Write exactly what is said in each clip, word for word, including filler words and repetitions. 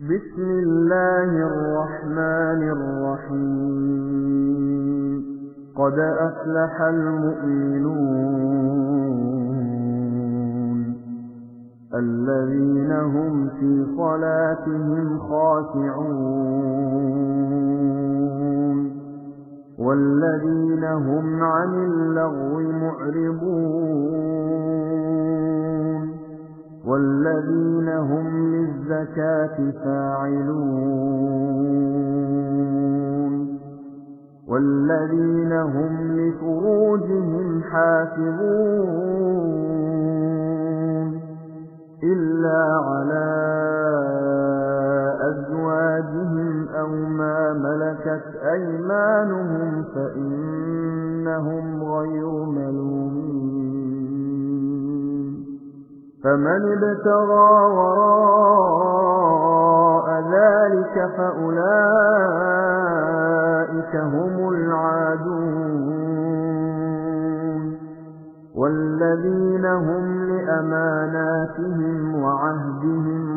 بسم الله الرحمن الرحيم قد أفلح المؤمنون الذين هم في صلاتهم خاشعون والذين هم عن اللغو معرضون والذين هم للزكاة فاعلون والذين هم لفروجهم حافظون إلا على أزواجهم أو ما ملكت أيمانهم فإنهم غير ملومين فمن ابتغى وراء ذلك فأولئك هم العادون والذين هم لأماناتهم وعهدهم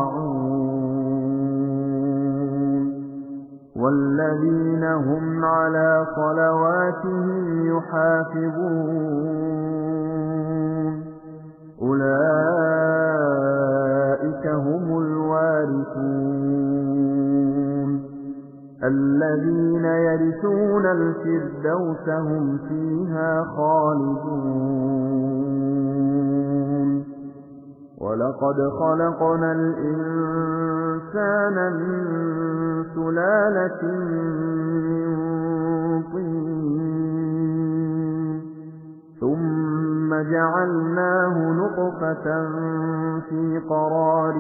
راعون والذين هم على صلواتهم يحافظون أولئك هم الوارثون الذين يرثون الفردوس هم فيها خالدون ولقد خلقنا الإنسان من سلالة من طين ثم جعلناه نطفة في قرار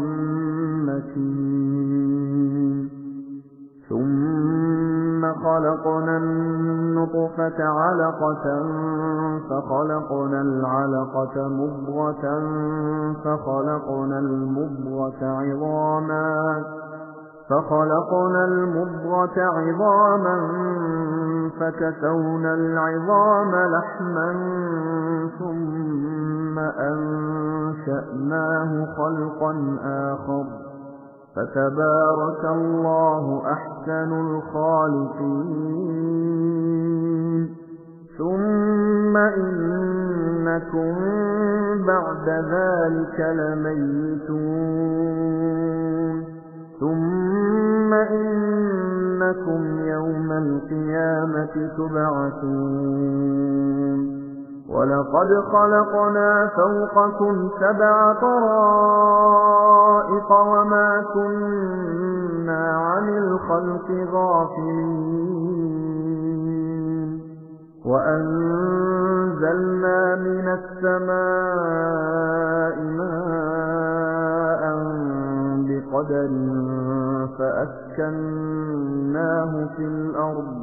مكين ثم خلقنا النطفة علقة فخلقنا العلقة مضغة فخلقنا المضغة عظاما فخلقنا المضغة عظاما فكسونا العظام لحما ثم أنشأناه خلقا آخر فتبارك الله أحسن الخالقين ثم إنكم بعد ذلك لميتون ثم إنكم يوم القيامة تبعثون ولقد خلقنا فوقكم سبع طرائق وما كنا عن الخلق غافلين وأنزلنا من السماء ماء بقدر فأسكناه في الأرض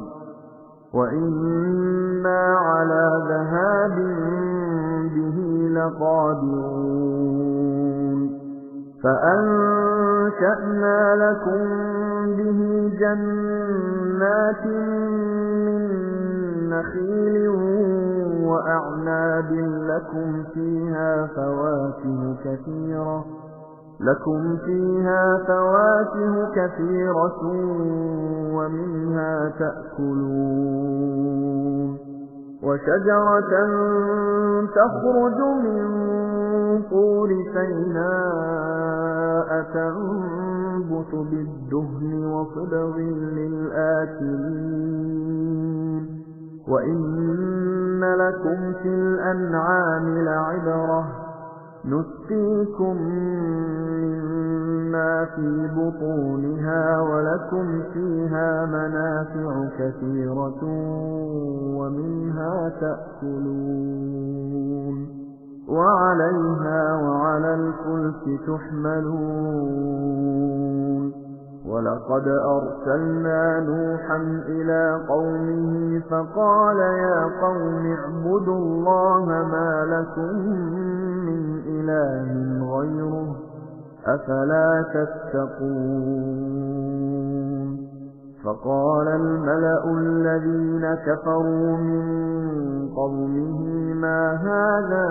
وإنا على ذهاب به لقادرون فأنشأنا لكم به جنات من نخيل وأعناب لكم فيها فواكه كثيرة لكم فيها فواكه كثيرة ومنها تأكلون وشجرة تخرج من طور سيناء تنبت بالدهن وصبغ للآكلين وإن لكم في الأنعام لعبرة نسقيكم مما في بطونها ولكم فيها منافع كثيرة ومنها تأكلون وعليها وعلى الفلك تحملون ولقد أرسلنا نوحا إلى قومه فقال يا قوم اعبدوا الله ما لكم من إله غيره أفلا تتقون فقال الملأ الذين كفروا من قومه ما هذا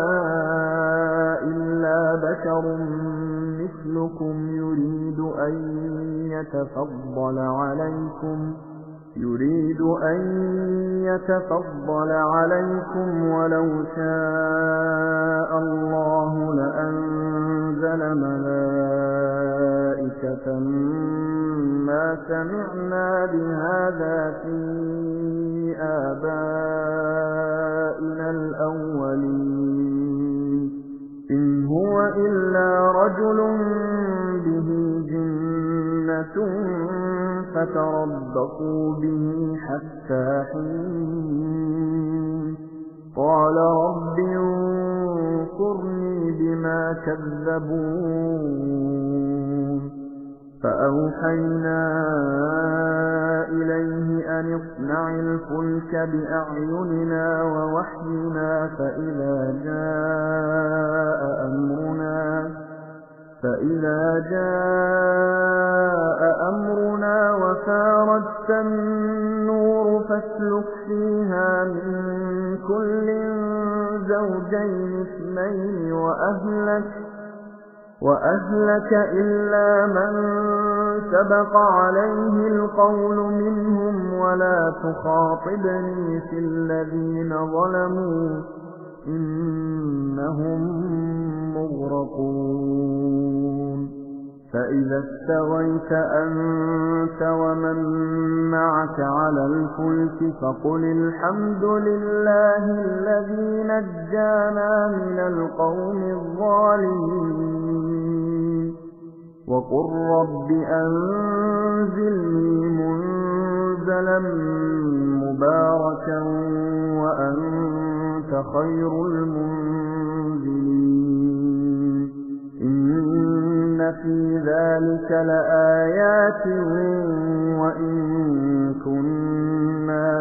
إلا بشر مثلكم يريد أن يتفضل عليكم يريد أن يتفضل عليكم ولو شاء الله لأنزل ملائكة ما سمعنا بهذا في آبائنا الأولين إن هو إلا رجل به جنة فتربصوا به حتى حين قال رب انصرني بما كذبون فأوحينا إليه أن اصنع الفلك بأعيننا ووحينا فإذا جاء أمرنا فإذا جاء أمرنا وفارت النور فاسلك فيها من كل زوجين اثنين وأهلك وأهلك إلا من سبق عليه القول منهم ولا تخاطبني في الذين ظلموا إنهم مغرقون فإذا استويت أنت ومن معك على الفلك فقل الحمد لله الذي نجانا من القوم الظالمين وقل رب أنزلني منزلا مباركا وأنت خير المنزلين إن في ذلك لآيات وإن كنا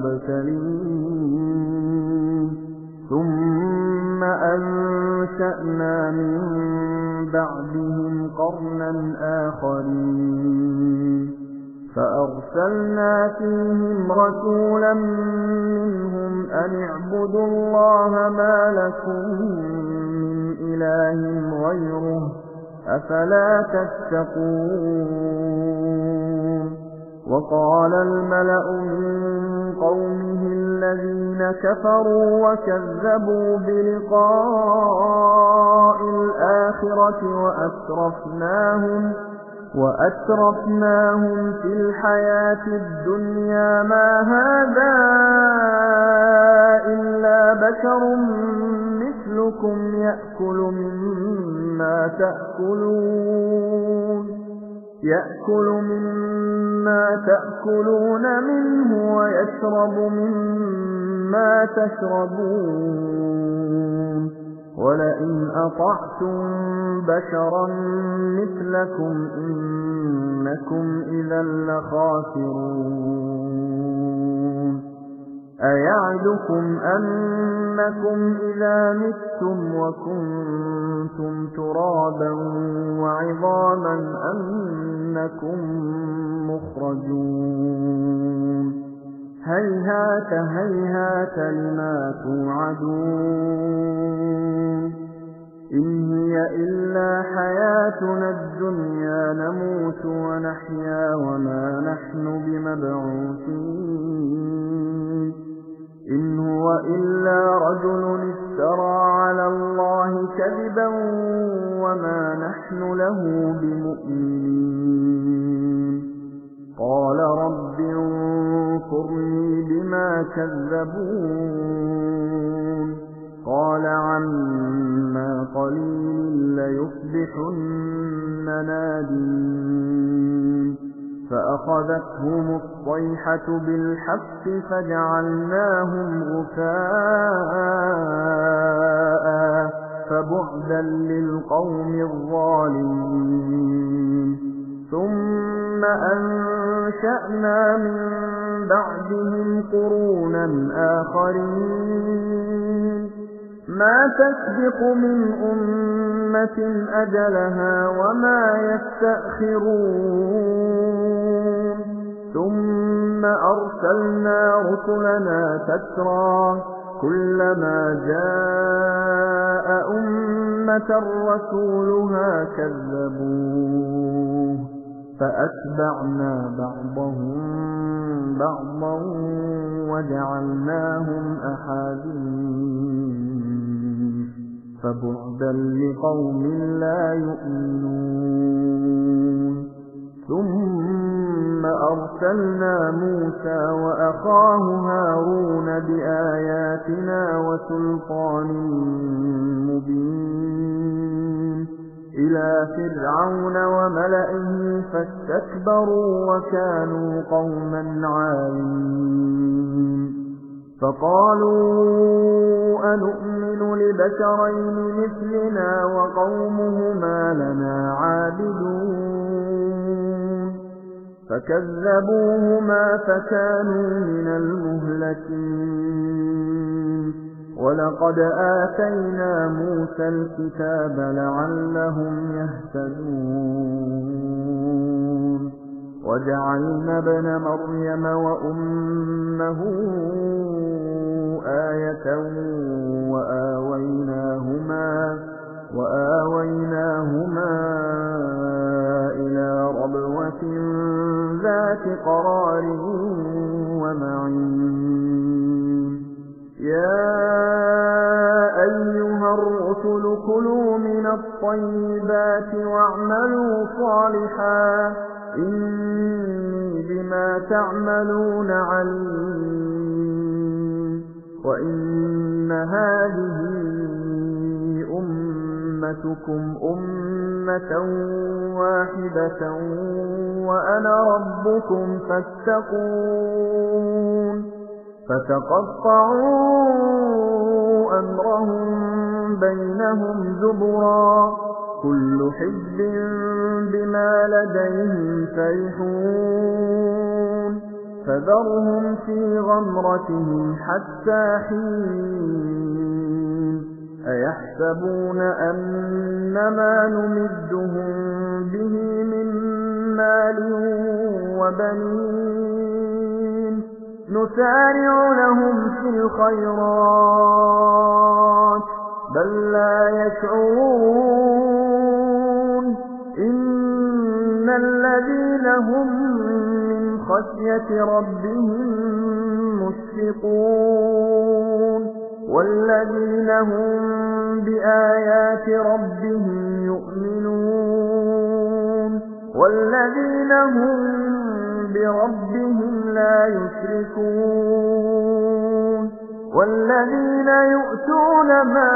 لمبتلين ثم أنشأنا من بعدهم قرنا آخرين فأرسلنا فيهم رسولا منهم أن اعبدوا الله ما لكم من إله غيره أفلا تتقون وقال الملأ من قومه الذين كفروا وكذبوا بلقاء الآخرة وأترفناهم وأترفناهم في الحياة الدنيا ما هذا إلا بشر مثلكم يأكل مما تأكلون يأكل مما تأكلون منه ويشرب مما تشربون ولئن أطعتم بشرا مثلكم إنكم إذا لخاسرون أيعدكم أنكم إذا متم وكنتم ترابا وعظاما أنكم مخرجون هيهات هيهات لما توعدون إن هي إلا حياتنا الدنيا نموت ونحيا وما نحن بمبعوثين إن هو إلا رجل افترى على الله كذبا وما نحن له بمؤمنين قال رب انصرني بما كذبون قال عما قليل ليصبحن نادمين فأخذتهم الصيحة بالحق فجعلناهم غثاء فبعدا للقوم الظالمين ثم أنشأنا من بعدهم قرونا آخرين ما تسبق من أمة أجلها وما يستأخرون ثم أرسلنا رسلنا تترى كلما جاء أمة رسولها كذبوه فأتبعنا بعضهم بعضا وجعلناهم أحاديث فبعدا لقوم لا يؤمنون ثم أرسلنا موسى وأخاه هارون بآياتنا وسلطان مبين إلى فرعون وملئه فاستكبروا وكانوا قوما عالين فقالوا أنؤمن لبشرين مثلنا وقومهما لنا عابدون فكذبوهما فكانوا من المهلكين ولقد آتينا موسى الكتاب لعلهم يهتدون وجعلنا ابن مريم وأمه آية وآويناهما وآويناهما إلى ربوة ذات قرار ومعين يا أيها الرسل كلوا من الطيبات واعملوا صالحا إني بما تعملون عليم وإن هذه أمتكم أمة واحدة وأنا ربكم فاتقون فتقطعوا أمرهم بينهم زبرا كل حزب بما لديهم فرحون فذرهم في غمرتهم حتى حين أيحسبون أنما نمدهم به من مال وبنين نسارع لهم في الخيرات بل لا يشعرون إن الذين هم من خشية ربهم مشفقون والذين هم بآيات ربهم يؤمنون والذين هم بربهم لا يشركون والذين يؤتون ما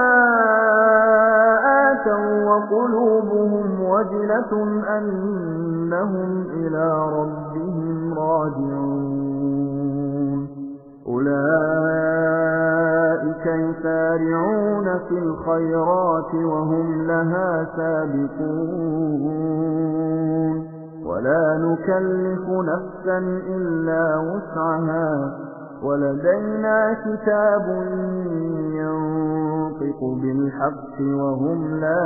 آتوا وقلوبهم وجلة أنهم إلى ربهم راجعون أولئك يسارعون في الخيرات وهم لها سابقون ولا نكلف نفسا إلا وسعها ولدينا كتاب ينطق بالحق وهم لا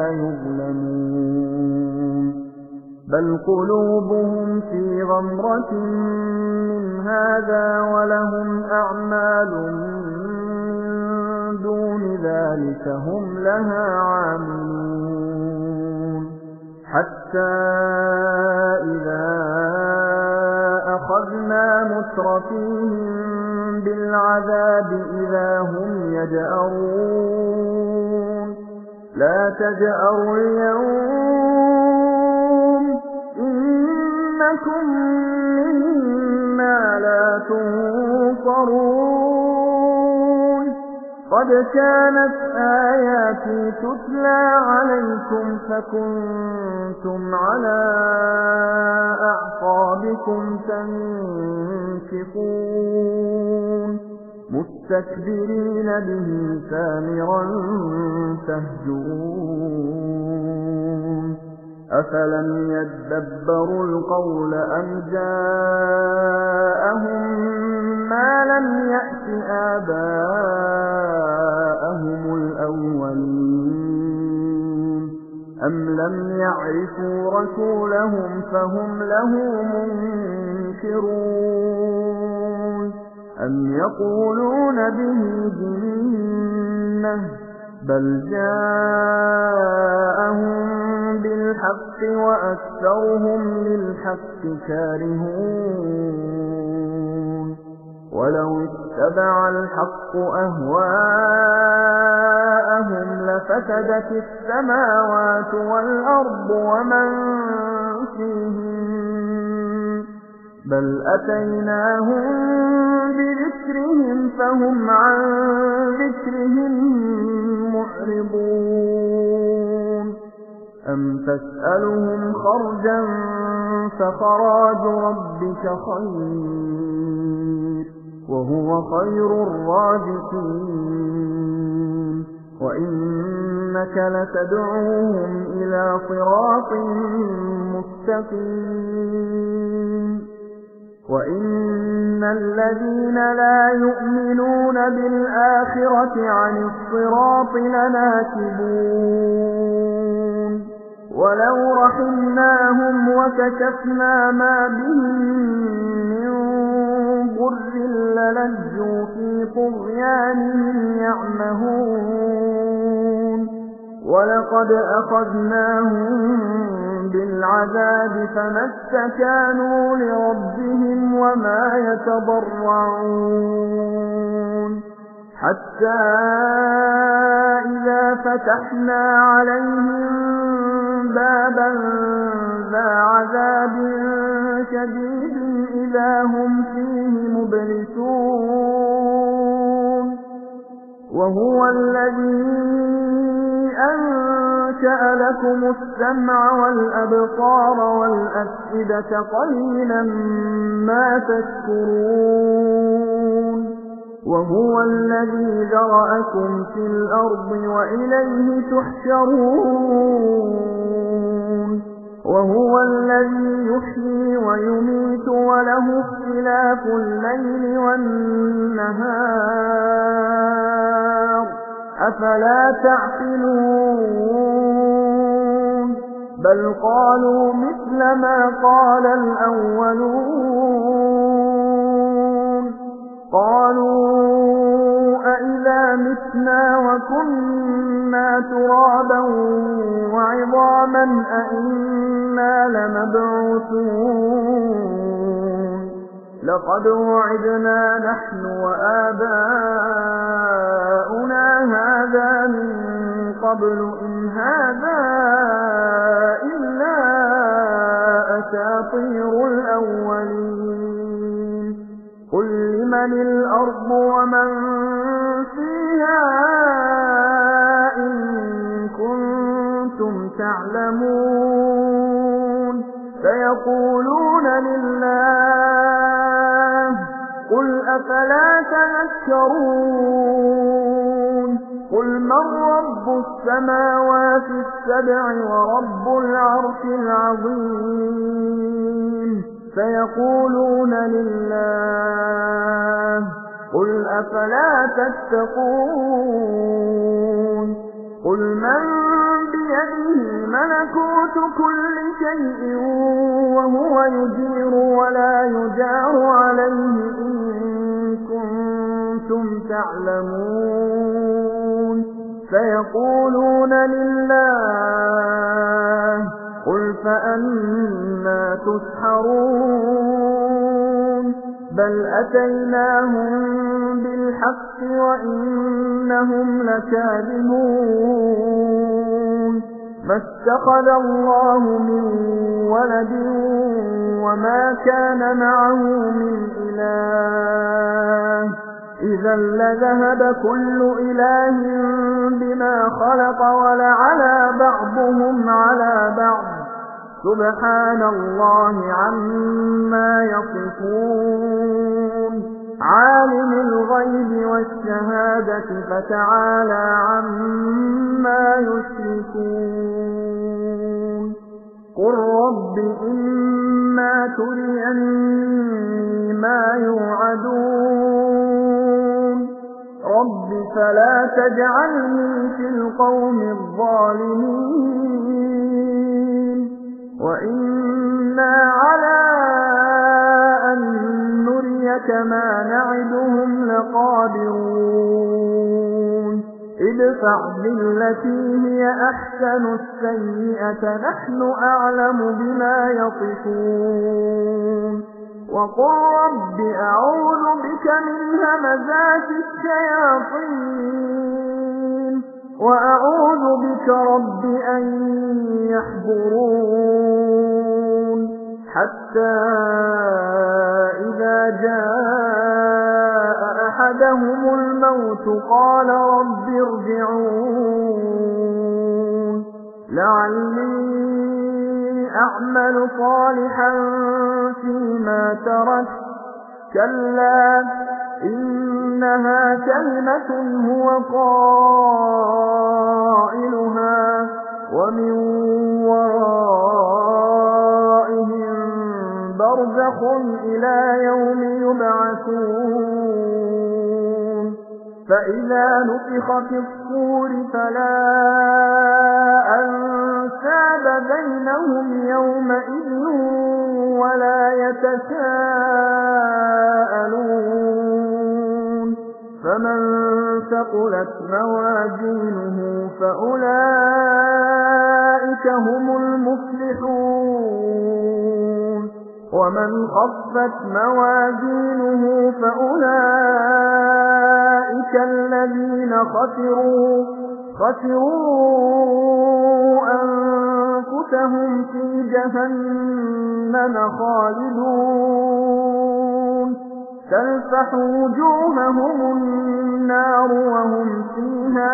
يظلمون بل قلوبهم في غمرة من هذا ولهم أعمال من دون ذلك هم لها عاملون حتى إذا أخذنا مترفيهم بالعذاب إذا هم يجأرون لا تجأروا اليوم إنكم منا لا تنصرون قد كانت آياتي تتلى عليكم فكنتم على أعقابكم تنكصون مستكبرين به سامرا تهجرون أفلم يدبروا القول أم جاءهم ما لم يأت آباءهم الأولين أَمْ لَمْ يَعْرِفُوا رَسُولَهُمْ فَهُمْ لَهُ مُنكِرُونَ أَمْ يَقُولُونَ بِهِ جِنَّةٌ بَلْ جَاءَهُم بِالْحَقِّ وَأَكْثَرُهُمْ لِلْحَقِّ كَارِهُونَ وَلَوِ اتَّبَعَ الْحَقُّ أَهْوَاءَهُمْ لَفَسَدَتِ السَّمَاوَاتُ وَالْأَرْضُ وَمَن فِيهِنَّ بَلْ أَتَيْنَاهُم بِذِكْرِهِمْ فَهُمْ عَن ذِكْرِهِم مُّعْرِضُونَ أَمْ تَسْأَلُهُمْ خَرْجًا فَخَرَاجُ رَبِّكَ خَيْرٌ وَهُوَ خَيْرُ الرَّازِقِينَ وَإِنَّكَ لَتَدْعُوهُمْ إِلَى صِرَاطٍ مُّسْتَقِيمٍ وَإِنَّ الَّذِينَ لَا يُؤْمِنُونَ بِالْآخِرَةِ عَنِ الصِّرَاطِ لَنَاكِبُونَ وَلَوْ رَحِمْنَاهُمْ وَكَشَفْنَا مَا بِهِم مِّن ضُرٍّ لَّلَجُّوا فِي طُغْيَانِهِمْ يَعْمَهُونَ وَلَقَدْ أَخَذْنَاهُم بِالْعَذَابِ فَمَا اسْتَكَانُوا لِرَبِّهِمْ وَمَا يَتَضَرَّعُونَ حَتَّى إِذَا فَتَحْنَا عَلَيْهِم بَابًا ذَا عَذَابٍ شَدِيدٍ إِذَا هُمْ فِيهِ مُبْلِسُونَ وَهُوَ الَّذِي أَنشَأَ لَكُمُ السَّمْعَ وَالْأَبْصَارَ وَالْأَفْئِدَةَ قَلِيلًا مَا تَشْكُرُونَ وَهُوَ الَّذِي ذَرَأَكُمْ فِي الْأَرْضِ وَإِلَيْهِ تُحْشَرُونَ وَهُوَ الَّذِي يُحْيِي وَيُمِيتُ وَلَهُ اخْتِلَافُ اللَّيْلِ وَالنَّهَارِ أَفَلَا تَعْقِلُونَ بَلْ قَالُوا مِثْلَ مَا قَالَ الْأَوَّلُونَ قَالُوا أَإِذَا مِتْنَا وَكُنَّا تُرَابًا وَعِظَامًا أَإِنَّا لَمَبْعُوثُونَ لَقَدْ وُعِدْنَا نَحْنُ وَآبَاؤُنَا هَذَا مِن قَبْلُ إِنْ هَذَا إِلَّا أَسَاطِيرُ الْأَوَّلِينَ قُل لِّمَنِ الْأَرْضُ وَمَن فِيهَا إِن كُنتُمْ تَعْلَمُونَ سَيَقُولُونَ لِلَّهِ قُلْ أَفَلَا تَذَكَّرُونَ قُلْ مَن رَّبُّ السَّمَاوَاتِ السَّبْعِ وَرَبُّ الْعَرْشِ الْعَظِيمِ سَيَقُولُونَ لِلَّهِ قُلْ أَفَلَا تَتَّقُونَ قُلْ مَن بِيَدِهِ مَلَكُوتُ كُلِّ شَيْءٍ وَهُوَ يُجِيرُ وَلَا يُجَارُ عَلَيْهِ إِن كُنتُمْ تَعْلَمُونَ سَيَقُولُونَ لِلَّهِ قُلْ فَأَنَّىٰ تُسْحَرُونَ بَلْ أَتَيْنَاهُم بِالْحَقِّ وَإِنَّهُمْ لَكَاذِبُونَ مَا اتَّخَذَ اللَّهُ مِن وَلَدٍ وَمَا كَانَ مَعَهُ مِنْ إِلَٰهٍ إِذًا لَّذَهَبَ كُلُّ إِلَٰهٍ بِمَا خَلَقَ وَلَعَلَا بَعْضُهُمْ عَلَىٰ بَعْضٍ سُبْحَانَ اللَّهِ عَمَّا يَصِفُونَ عَالِمُ الْغَيْبِ وَالشَّهَادَةِ فَتَعَالَىٰ عَمَّا يُشْرِكُونَ قُل رَّبِّ إِمَّا تُرِيَنِّي مَا يُوعَدُونَ رَبِّ فَلَا تَجْعَلْنِي فِي الْقَوْمِ الظَّالِمِينَ وإنا على أن نريك ما نعدهم لقادرون ادفع بالتي هي أحسن السيئة نحن أعلم بما يصفون وقل رب أعوذ بك من همزات الشياطين وأعوذ بك رب أن يحضرون حتى إذا جاء أحدهم الموت قال رب ارجعون لعلي أعمل صالحا فيما تركت كلا إنها كلمة هو قائلها ومن ورائهم برزخ إلى يوم يبعثون فإذا نفخ في الصور فلا أنساب بينهم يومئذ ولا يتساءلون فمن ثقلت موازينه فأولئك هم المفلحون ومن خفت موازينه فأولئك الذين خسروا خسروا أنفسهم في جهنم خالدون تلفح وجوههم النار وهم فيها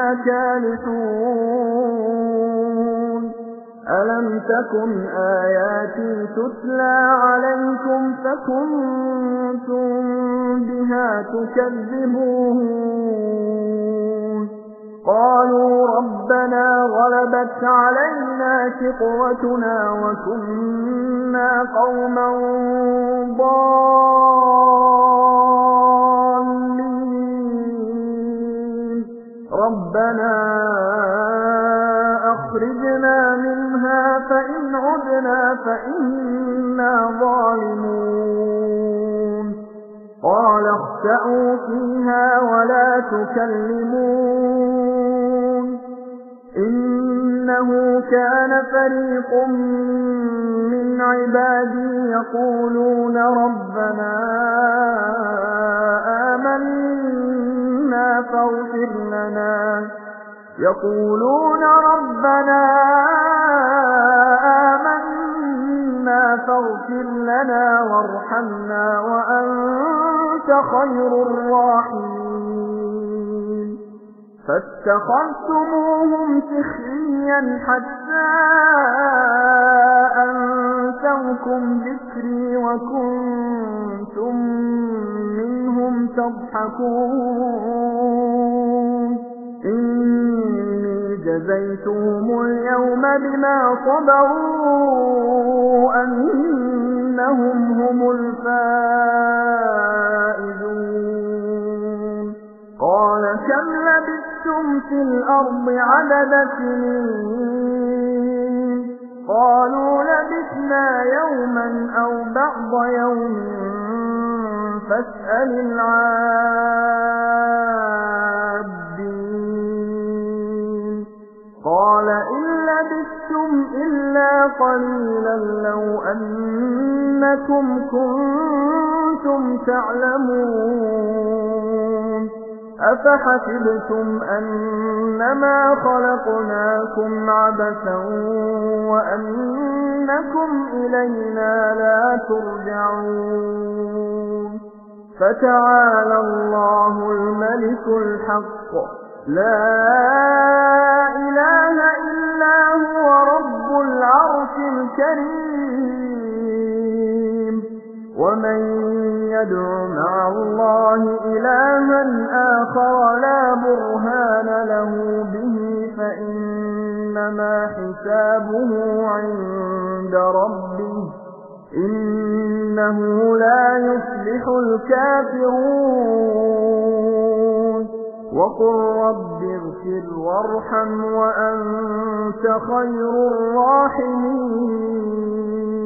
كالحون ألم تكن آياتي تتلى عليكم فكنتم بها تكذبون قالوا ربنا غلبت علينا شقوتنا وكنا قوما ضالين ربنا أخرجنا منها فإن عدنا فإنا ظالمون قال اخسئوا فيها ولا تكلمون إنه كان فريق من عبادي يقولون ربنا آمنا فاغفر لنا يقولون ربنا آمنا فاغفر لنا وارحمنا وأنت خير الراحمين فاتخذتموهم سخريا حتى أنسوكم ذكري وكنتم منهم تضحكون إني جزيتهم اليوم بما صبروا أنهم هم الفائزون قال كم لبثتم في الأرض عدد سنين قالوا لبثنا يوما أو بعض يوم فاسأل العادين قال إن لبثتم إلا قليلا لو أنكم كنتم تعلمون أفحسبتم أنما خلقناكم عبثا وأنكم إلينا لا ترجعون فتعالى الله الملك الحق لا إله إلا هو رب العرش الكريم ومن يدع مع الله إلها آخر لا برهان له به فإنما حسابه عند ربه إنه لا يفلح الكافرون وقل رب اغفر وارحم وأنت خير الراحمين